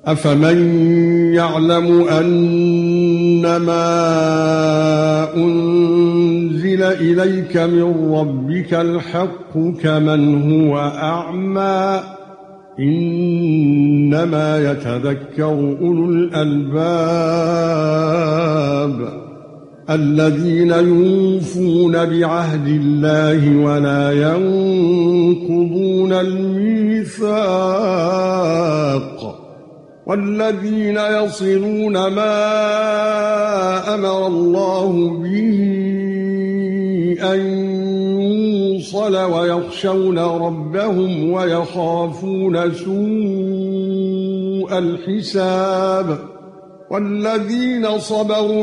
أفمن يعلم أنما أنزل إليك من ربك الحق كمن هو أعمى إنما يتذكر أولو الألباب الذين يوفون بعهد الله ولا ينقضون الميثاق والذين يصلون ما أمر الله به أن يوصل ويخشون ربهم ويخافون سوء الحساب والذين صبروا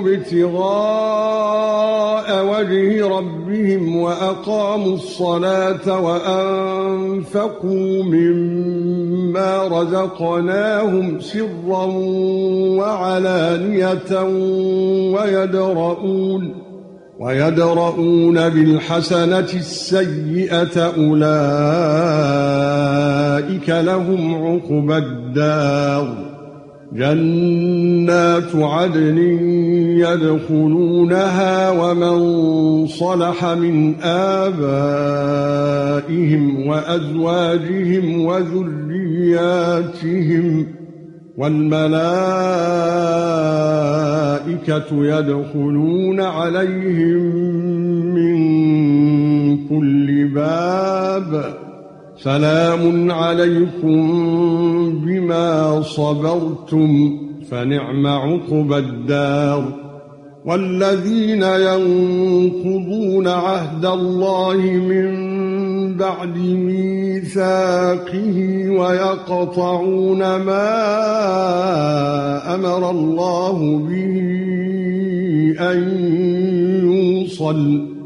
ابتغاء وجه ربهم وأقاموا الصلاة وأنفقوا مما رزقناهم سرا وعلانية ويدرؤون بالحسنة السيئة أولئك لهم عقبى الدار جنات عدن يدخلونها ومن صلح من آبائهم وأزواجهم وذرياتهم والملائكة يدخلون عليهم من كل باب سلام عليكم بما صبرتم فنعم عقبى الدار والذين ينقضون عهد الله من بعد ميثاقه ويقطعون ما أمر الله به أن يوصل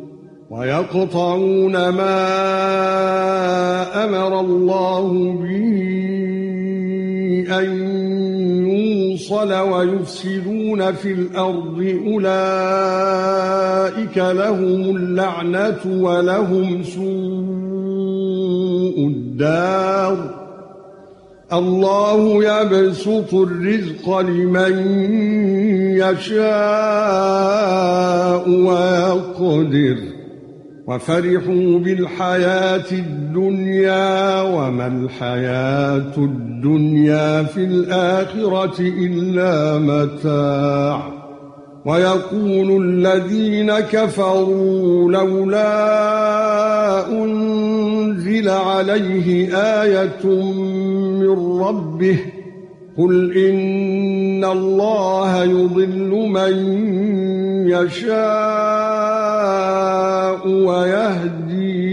ويفسدون في الأرض أولئك لهم اللعنة ولهم سوء الدار الله يبسط الرزق لمن يشاء ويقدر وفرحوا بالحياة الدنيا وما الحياة الدنيا في الآخرة إلا متاع ويقول الذين كفروا لولا أنزل عليه آية من ربه قل إن الله يضل من يشاء ويهدي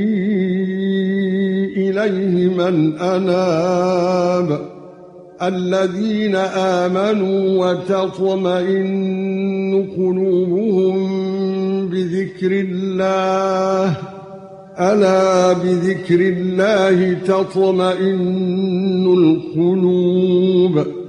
إليه من أناب الذين آمنوا وتطمئن قلوبهم بذكر الله ألا بذكر الله تطمئن القلوب